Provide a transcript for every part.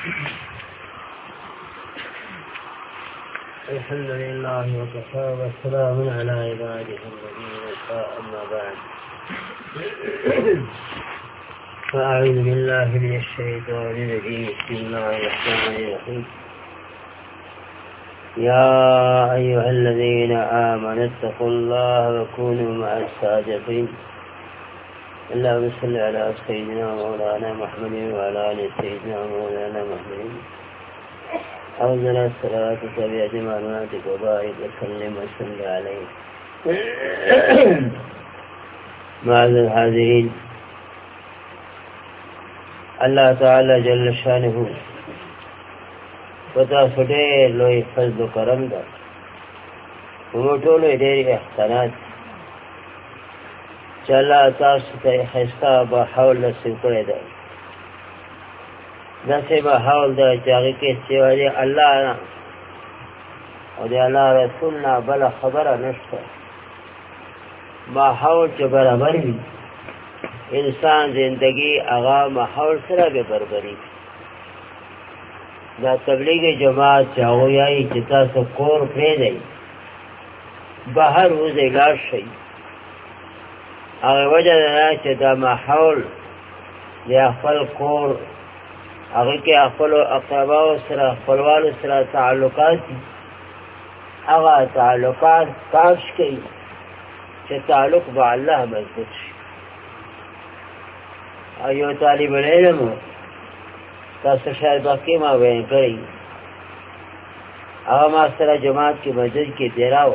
الحمد لله وكفى والسلام على عباده الذين اصطفى أما بعد فأعوذ بالله من الشيطان الرجيم بسم الله الرحمن الرحيم يا أيها الذين آمنوا اتقوا الله وكونوا مع الصادقين اللهم صل على سيدنا مولانا محمد وعلى آل سيدنا مولانا محمد أفضل الصلاة بأجمالاتك وبارك وسلم وصل عليه معاذ الحاضرين. الله تعالى جل شانه پتا سټه لوی فضل و کرم ده موږ ټول ډېر احسانات چې الله تاسو ته خسته به حول نصیب کړی ده. داسې به حول ده چې هغې کې سوی د الله نه او د الله رسول نه بله خبره نشته. ماحول چې برابر وي انسان زندگی هغه ماحول سره به برابري. دا تبلیغ جماعت چې هغوی وایي چې تاسو کور پرېږدئ بهر وځئ لاړ شئ، هغې وجه دا چې دا ماحول د خپل کور هغې کې خپلو اقرباو سره خپلوالو سره تعلقات دي، هغه تعلقات کاش کوي چې تعلق به الله مضبوط شي. او یو طالب العلم تاسو شاید باقی ما بیان کړی، هغه ما سره جماعت کې مسجد کې تیراو،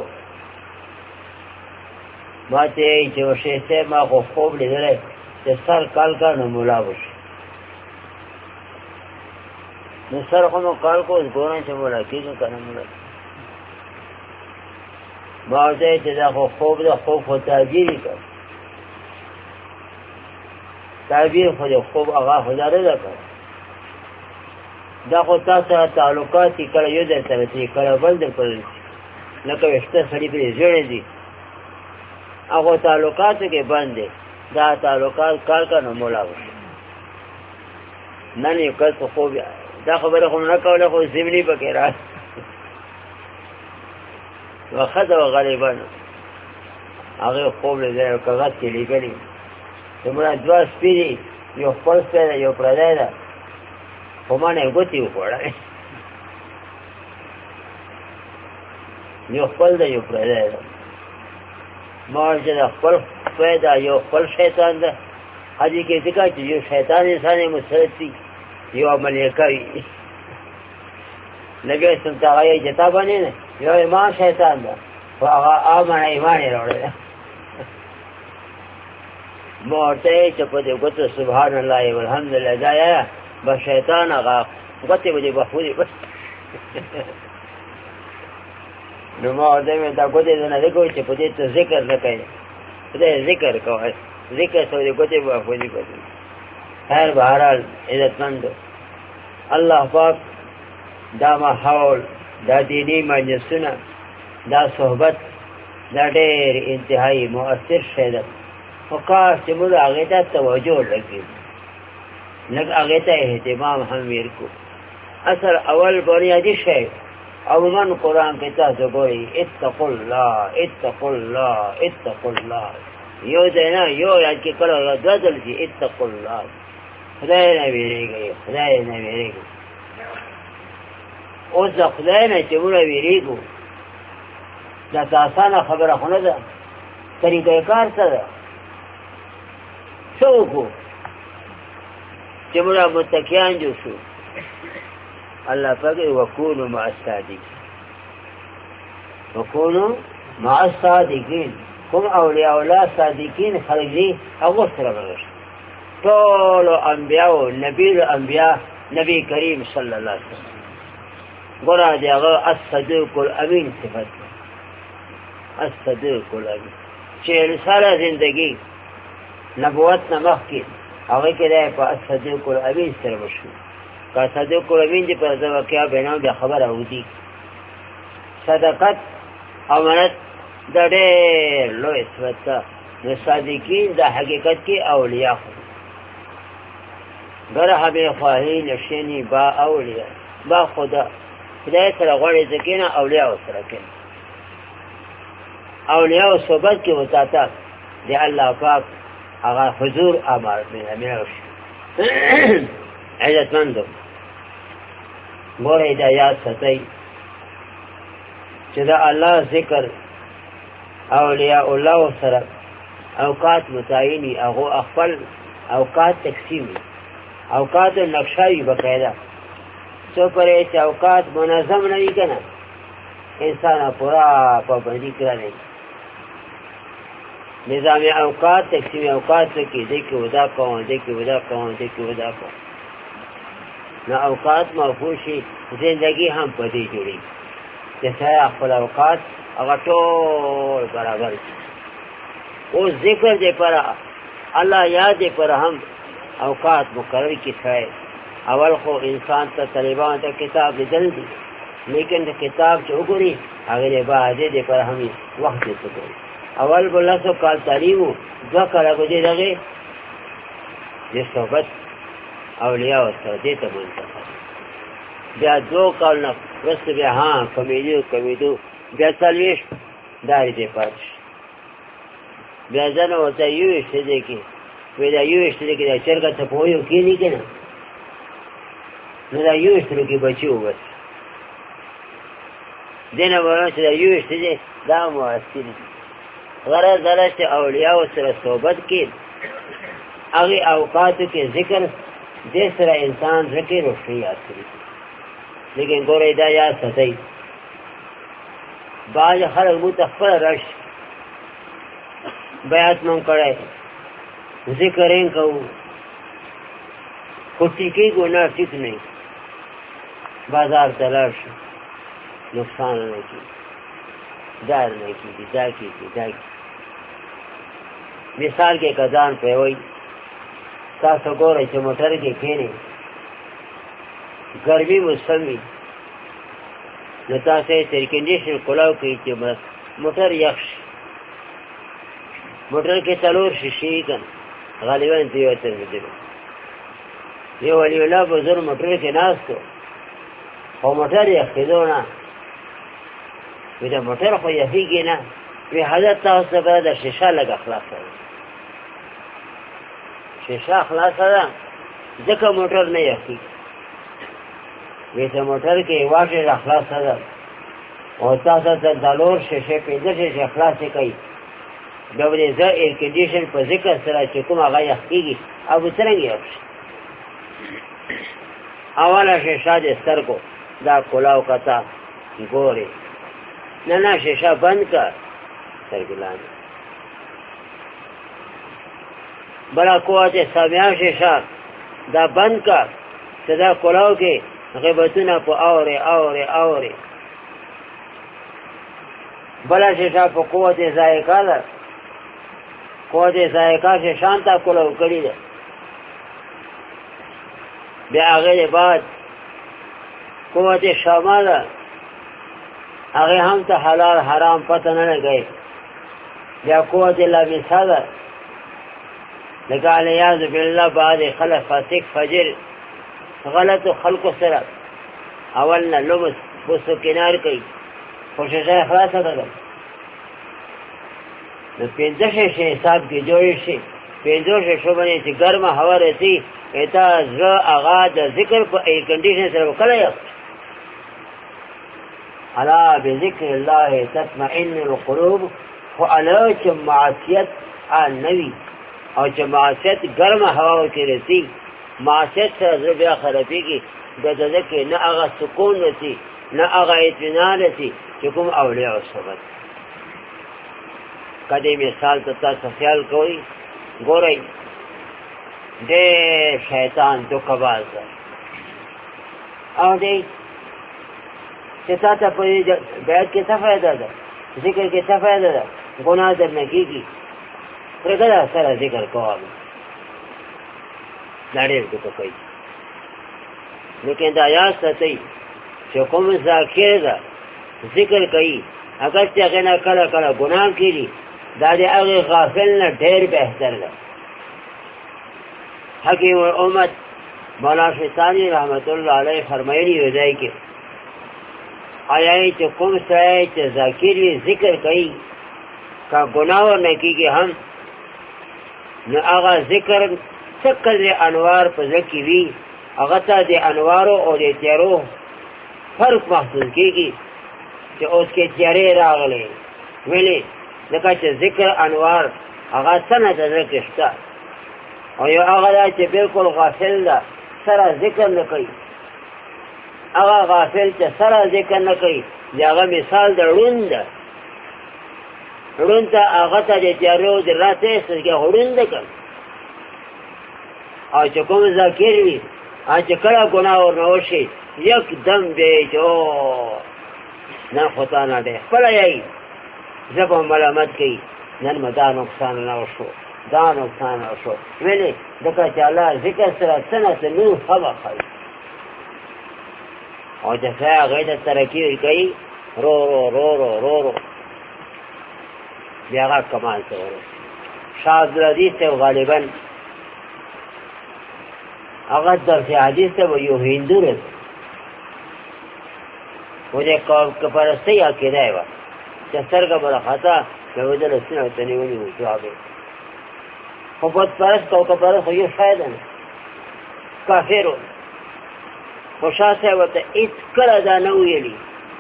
ما ته یې چې شیخ صاحب ما خو خوب لیدلی چې سر کال کا نو ملا وشي، نو سر خو مو کال کو اوس ګورم چې ملا کېږم که نه ملا. ما ورته ویل چې دا خو خوب ده، خوب خو تعبیر یې کړ، تعبیر خو د خوب هغه خو دا نه ده کړ، دا خو تا سره تعلقات دي، کله یو در سره شي کله بل در سره شي، لکه ویښته سړي پرې ژېړې دي، هغو تعلقاتو کې بند دی. دا تعلقات کار کا نو مولا وشي. نن یو کس خوب دا خبره خو نه کوله، خو ضمني پکې راځي وخذ غالبا هغې خوب لیدلی او کاغذ کې لیکلي چې مړه دوه سپي دي، یو خپل سپی ده یو پردی ده، خو ما نه یې ګوتې وخوړلې، یو خپل ده یو پردی ده. ما ویل چې د خپل سپی ده یو خپل شیطان ده، حدیث کې ذکر چې یو شیطان انسان مسلط وي یو ملایکه وي. نبی اسلام ته هغه یې جتا باندې نه یو ایمان شیطان ده، خو هغه آمنه ایمان یې راوړی ده. ما ورته ویل چې په دې ګوتو سبحان الله والحمدلله دا یایه به شیطان هغه ګوتې به دې محفوظې بس. نو ما ورته ویل دا ګوتې ته نه دی کوئ چې په دې ته ذکر نه کوئ، خدای ذکر کوئ، ذکر سره دې ګوتې به محفوظې کړي. خیر بهرحال عزتمندو، الله پاک دا ماحول، دا دینی مجلسونه، دا صحبت دا ډېر انتهایی مؤثر شی ده، خو کاش چې موږ هغې ته توجه لګوو، لږ هغې ته اهتمام هم ورکړو. اصل اول بنیادي شی عموما قرآن کې تاسو ګورئ اتقوا الله اتقوا الله اتقوا الله، یو ځای نه یو یاد کې کله دوه ځل شي اتقوا الله، خدای نه ویرېږئ، خدای نه ویرېږئ. اوس د خدای نه چې موږ ویرېږو دا څه اسانه خبره خو نه ده. طریقه کار څه ده؟ څه وکړو چې موږ متقیان جوړ شو؟ الله پاک وکونو مع الصادقین، وکونو مع الصادقین. کوم اولیاء الله صادقین خلک دي هغو سره ملګري ټولو انبیاو، نبی الانبیا نبی کریم صلی الله علیه وسلم ګوره د هغه الصدیق الامین صفت ده، الصدیق الامین چې انسانه زندگی نبوت نه مخکې هغې کې دی په الصدیق الامین سره مشهور. که صدیق الامین دې په واقعه بینام بیا خبره ودي. صداقت امانت دا ډېر لوی صفت ده. نو صادقین د حقیقت کې اولیاء خو گر همی خواهی نشینی با اولیاء با خدای سره غواړي چې کینه اولیاء سره کینه اولیاء صحبت کې وتاته دی الله پاک هغه حضور امر مې عزت مندو ګوره دا یاد ساتئ چې دا الله ذکر اولیاء الله سره اوقات متعینی هغه خپل اوقات تقسیمی اوقات نقشه‌ای بقاعده سو پرې چې اوقات منظم نه وي کنه انسان پورا پابندی کړی نظام اوقات تقسیم اوقات کې دې کې ودا کوم دې کې ودا کوم دې کې ودا کوم نو اوقات مفهوشي زندگی هم پدې جوړي چې سره خپل اوقات هغه ټول برابر او ذکر دې پر الله یاد دې پر هم اوقات مقرر کی ہے اول خو انسان ته طالبان ته کتاب لیدل دي لیکن د کتاب چې وګوري هغه بعد دې پر هم وخت ته کوي اول بلاسو کال تعلیم دو کاله کوي دغه د صحبت اولیاء او سره ته منتخب بیا دو کال نه رست بیا ها کمیدو بیا سالویش داری دې پاتې بیا ځنه وته یو څه دې کې ودا یو اشتری کې دا چرګه ته پویو کې نه کنه نو دا یو اشتری کې بچو بس دینه ورته دا یو اشتری دا موثر غرض درته اولیاء سره صحبت کې هغه اوقات کې ذکر دې سره انسان ذکر او خیال کوي لیکن ګوره دا یا ستای باج خلک متخفر رش بیات مونږ کړه ذکریں کہو کھٹی کی گناہ ٹک نہیں بازار تلاش نقصان نہیں کی دار نہیں کی دا کی مثال کے قدان پہ ہوئی تاسو گورے چھ موٹر کے کھینے گرمی موسمی نتا سے تیر کنڈیشن کلاو کی چھ موٹر یخش موٹر کے تلور شیشی کن غالبا دیو تر بدلو یو ولی الله بزر موټر کې ناستو او موټر یې خېدونه وی دا موټر خو یې هیږي نه وی حضرت تاسو به د شیشه لګ خلاصه شیشه خلاصه ده ځکه موټر نه یخي وی دا موټر کې واټه خلاصه ده او تاسو ته دلور شیشه پیدا شي خلاصه کوي دا ولې زه ایر کنډیشن په ذکر سره چې کوم هغه یخیږي او څنګه یخش اوله شیشه د سترګو دا کلاو کتا ګوري نه شیشه بند کړ سترګلان بلا قوت سامعه شیشه دا بند کړ چې دا کلاو کې غیبتونه په اوري بلا شیشه په قوت ذائقه ده قوت ذائقہ سے شانتا کلو کری ده بیا هغه بعد قوت شامه ده هغه هم ته حلال حرام پته نه لګي بیا قوت لامسه ده لکه علیاذ بالله بعد خلق فاسق فجر غلط خلق سره اول نه لمس بوسو کنار کوي خوششه خلاصه ده نو پینځه شې حساب کې جوړ شي پینځه شې باندې چې ګرمه هوا رسي اته زړه هغه د ذکر په ایر کنډیشن سره وکړای الا بذکر الله تطمئن القلوب فعلا چې معصیت النبي او چې معصیت ګرمه هوا کې رسي معصیت سره زړه بیا خرابېږي د ذکر نه هغه سکون رسي نه هغه اطمینان رسي چې کوم اولیاء او صحبت کدی مثال تاسو خیال کوئ ګورئ دې شیطان دوکباز او دې چې تاسو په بیت کې څه فائدہ ده ذکر کې څه فائدہ ده ګناه در نه کیږي پرګه سره ذکر کوو لړې کوي لیکن دا یاد ساتئ چې کوم ذاکر ده ذکر کوي اگر چې هغه نه کله ګناه کوي دا دې هغه غافل نه ډېر بهتر ده حکیم امت مولانا شیطانی رحمت الله علیه فرمایلی و ځای کې آیا چې کوم سړی چې ذاکر وي ذکر کوي کا ګناه نه کیږي هم نو هغه ذکر څکل انوار په ځکه وی هغه ته د انوارو او د تیارو فرق محسوس کیږي چې اوس کې تیارې راغلي ویلې ځکه چې ذکر انوار هغه څنګه ذکر شته او یو هغه چې بالکل غافل ده سره ذکر نه کوي هغه غافل چې سره ذکر نه کوي هغه مثال د روند ده روند ته هغه ته د تیارو د راته څخه روند ده او چې کوم ذکر وي چې کله ګناه ورنوشي یکدم دی جو نن خطا نه دی خپل یې زبا ملامت کوي نن مدا نقصان نه وشو دا نقصان نه وشو ویلې دغه چې الله ذکر سره څنګه نور خبر کوي او چې هغه د ترقی کوي رو رو رو رو رو رو بیا کمال کوي شاذ الحدیث ته غالبا هغه د حدیث ته یو هندو رسول وجه کپرستی عقیده و چې سترګه بل خطا نو د لسنه تنیونی و جواب خو په پرست او کپرست یو فائدہ نه کافر او شاسه وته هیڅ کله دا نه ویلي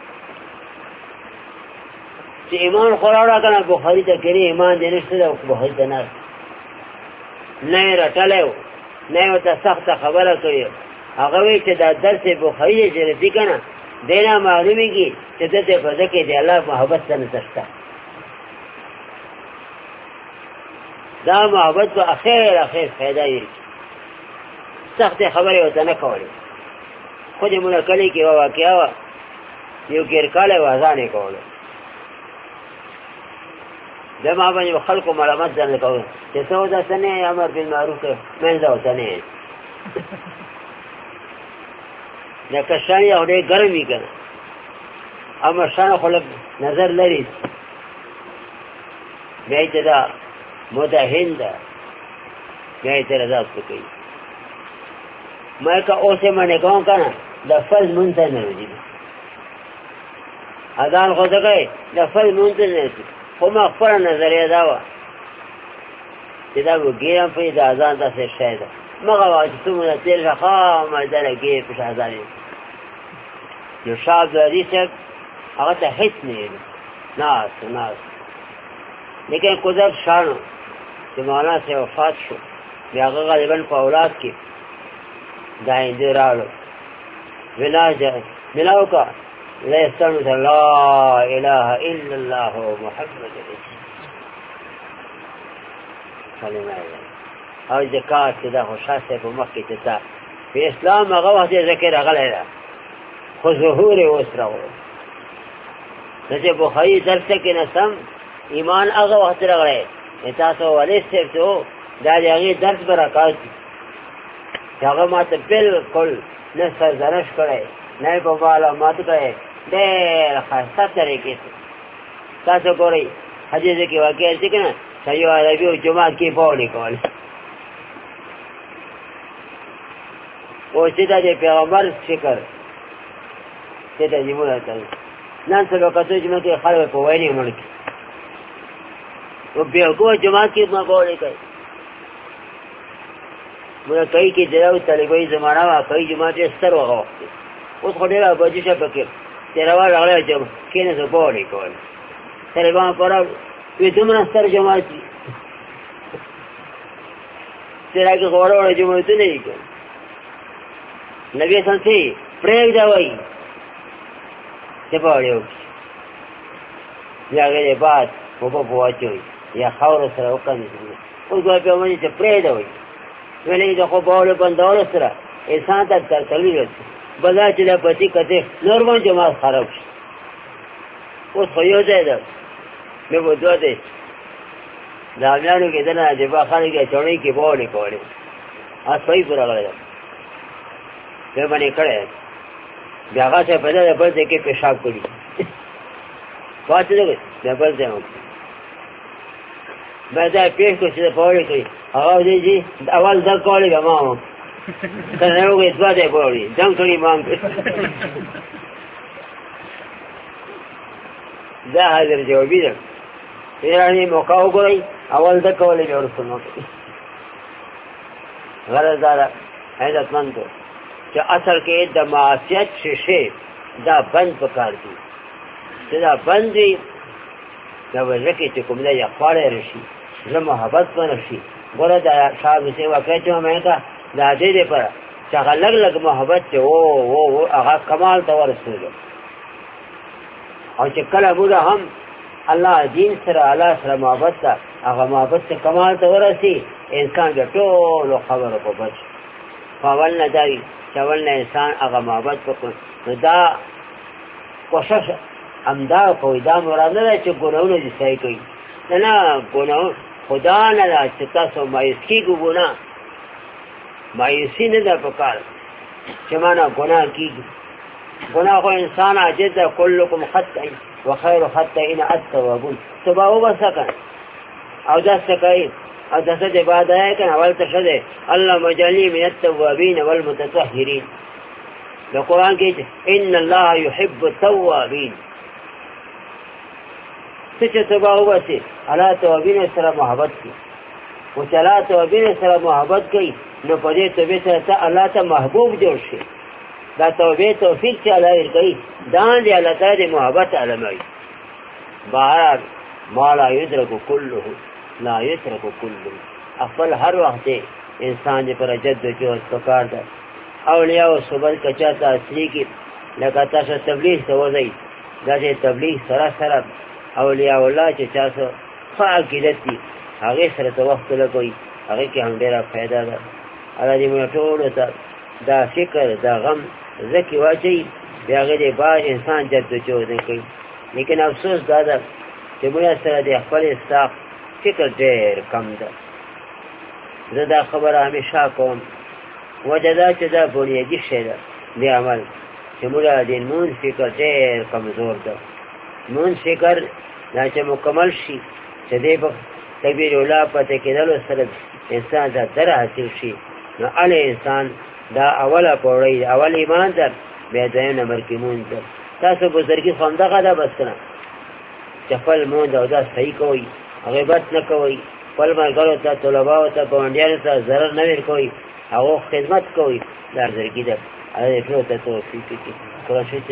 چې ایمان خوراړه کنه بخاری ته کړي ایمان دې نشته د بخاری ته نه نه راټلو نه وته سخت خبره کوي هغه وی چې دا درس بخاری جرتی کنه دینا معلومی کی چې دته په ځکه دی الله محبت سره نشته دا محبت په اخر فائدہ یې سخت خبره وته نه کوي خو دې مونږ کلی کې واقعیا وا یو ګر کاله وازانه کوله دا ما باندې خلکو ملامت ځل کوي چې څو دا سنه امر بالمعروف منځ او سنه یا کشانی او ډېر ګرمي کنه اما شان خلک نظر لري بیا ته دا مدهن ده بیا ته رضا کوي مې کا اوسه باندې کوم کنه د فرض مونته نه دی اذان خو دغه د فرض مونته نه دی خو ما خپل نظریه دا و چې دا وګورم په د اذان د څه شی ده مغه واجب ته تل خامه درګه په اذان یو شاب دې څه هغه ته هیڅ نه ناس لیکن قدرت شانو چې مولانا سے وفات شو بیا هغه غالبا په اولاد کې داینده راړو ولاجه ملاو کا لا استغفر لا اله الا الله محمد رسول کلمه او زکات دا خوشاله په مخ کې ته په اسلام هغه وخت ذکر غلې ده خو ظهور وسره چې بخاری درس کې نسم ایمان هغه وخت راغلی تاسو ولې ستو دا هغه درس برکات هغه ماته بالکل نه سرزنش کړي نه په والا ماته کړي ډېر خاصه طریقې تاسو ګورئ حدیث کې واقعي څه کنه صحیح عربي او جماعت کې پاولې کول او چې د پیغمبر فکر چې د نیمه کوي نن څه وکړو چې موږ خلک په وایي ملک او بیا کوم جماعت کې ما پاولې کوي موږ کوي کې دراو طالبای زمانہ وا کوي جماعت یې ستر وغوښت اوس خو ډېر باجی شه پکې تیروا راغلی چې کینې څه پاولې کول طالبان پراو وی دومره ستر جماعت تیرا کې غوړ جماعت نه دی نبی څنګه پرېږ دا وایي چې پاولې یا غیر بعد په واچوي یا خاور سره وکړي اوس دوی په باندې چې پرېږ دا وایي ویلې دا خو پاولې بندول سره انسان ته تکلیف بلا چې لا پتی کته نورمال جماعت خراب شي اوس خو یو ځای ده مې وځو ده دا میانو کې دنه چې په خالي کې چونې کې بوله کوله اس پای پورا غړل به باندې کړه بیا هغه په دې په دې کې پیشاب کړی پاتې ده بل ځای به دا پیښ کو چې په وړي کوي هغه دې اول دا کوله ما करने हो गए स्वादे बोली जंग थोड़ी मांग जा हाजिर जो भी दे यानी मौका हो गई अवल तक वाले और सुनो गरजदार हैदतमंद तो कि असल के दमासियत से दा बंद पकार दी दा बंद दी دا ورکی چې کوم دی خواړی رشي زه محبت په نشي ګوره دا صاحب سیوا کوي چې مې کا دا دې دې پر چې هغه لږ لږ محبت چې او هغه کمال ته ورسېږي او چې کله موږ هم الله دین سره الله سره محبت ته هغه محبت ته کمال ته ورسي انسان د ټولو خبرو په بچ فاول نه دی چې اول نه انسان هغه محبت وکړي نو دا کوشش امدا کوئی دا مراد نه چې ګناونه دي صحیح کوي نه ګناو خدا نه دا چې تاسو مایوس کیږئ ګناه مایوسی نه ده پکار چې معنا ګناه کیږي ګناه خو انسان عاجز ده کلکم خطئ وخیر خطئین التوابون توبه وبسکه او داسې کوي او داسې د بعد ہے کنه اول ته شده اللهم اجعلني من التوابین والمتطهرین د قرآن کې ان الله يحب التوابین چې توبه وبسي الله توابین سره محبت کوي او چې الله توابین سره محبت کوي نو په دې توبه سره الله ته محبوب جوړ شي دا توبه توفیق چې الله یې کوي دا دې الله تعالی محبت علمای بهر ما لا يدرك كله لا يترك كله خپل هر وخت انسان دې پر جدوجہد وکړ دا اولیاء او صبر کچا تاثیر کی لکه تاسو تبلیغ ته وځي دا دې تبلیغ سره اولیاء الله چې تاسو فعاقیدت دي هغه سره توخت لګوي هغه کې هم ډیره फायदा ده الله دې موږ ټول ته دا فکر دا غم زکی واچي بیا غیر با انسان جدوجہد کوي لیکن افسوس دا ده چې موږ سره د خپل استاق فکر ډیر کم ده زه دا خبره همیشه کوم وجه دا چې دا بنیادي شی ده د عمل چې موږ د مون فکر ډیر کمزور ده مون فکر دا چې مکمل شي چې دې په تکبیر اولا پته کېدلو سره انسان دا در حاصل شي نو ال انسان دا اوله پوړی اول ایمان ده بیا دویم نمبر کې مون ده تاسو بزرګي خو همدغه ده بس کنه چې خپل مون ده او دا صحیح کوئ غیبت نه کوئ خپل ملګرو ته طلباو ته ګاونډیانو ته ضرر نه ورکوئ هغو خدمت کوئ دا زرګي ده هغه ټولو ته توفیق کړي قرآن شریف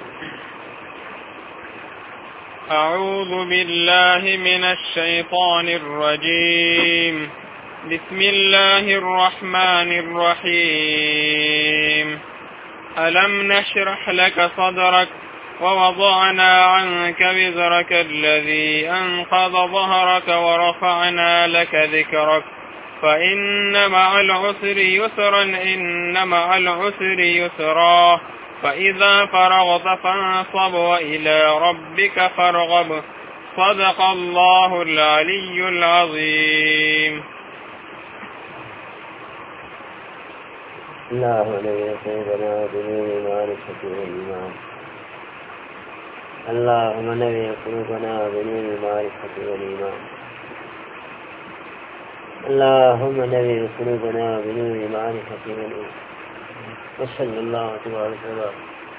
أعوذ بالله من الشيطان الرجيم بسم الله الرحمن الرحيم ألم نشرح لك صدرك ووضعنا عنك وزرك الذي أنقض ظهرك ورفعنا لك ذكرك فإن مع العسر يسرا إن مع العسر يسرا فإذا فرغت فانصب وإلى ربك فارغب صدق الله العلي العظيم. الله الذي قلوبنا بنور معرفة والإيمان اللهم نبي قلوبنا بنور المعرفة والإيمان اللهم نبي قلوبنا بنور المعرفة والإيمان وصلى الله تبارك وتعالى.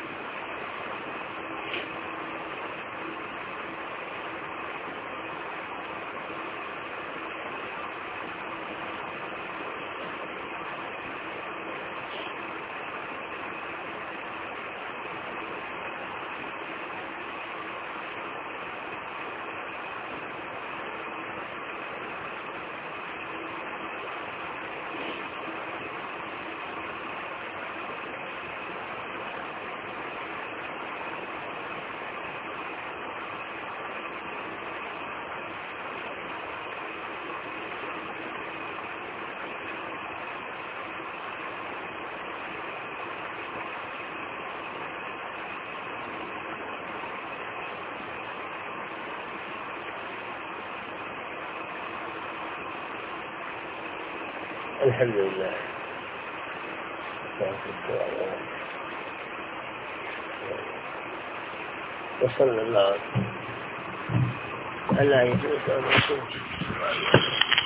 الحمد لله وصلى الله على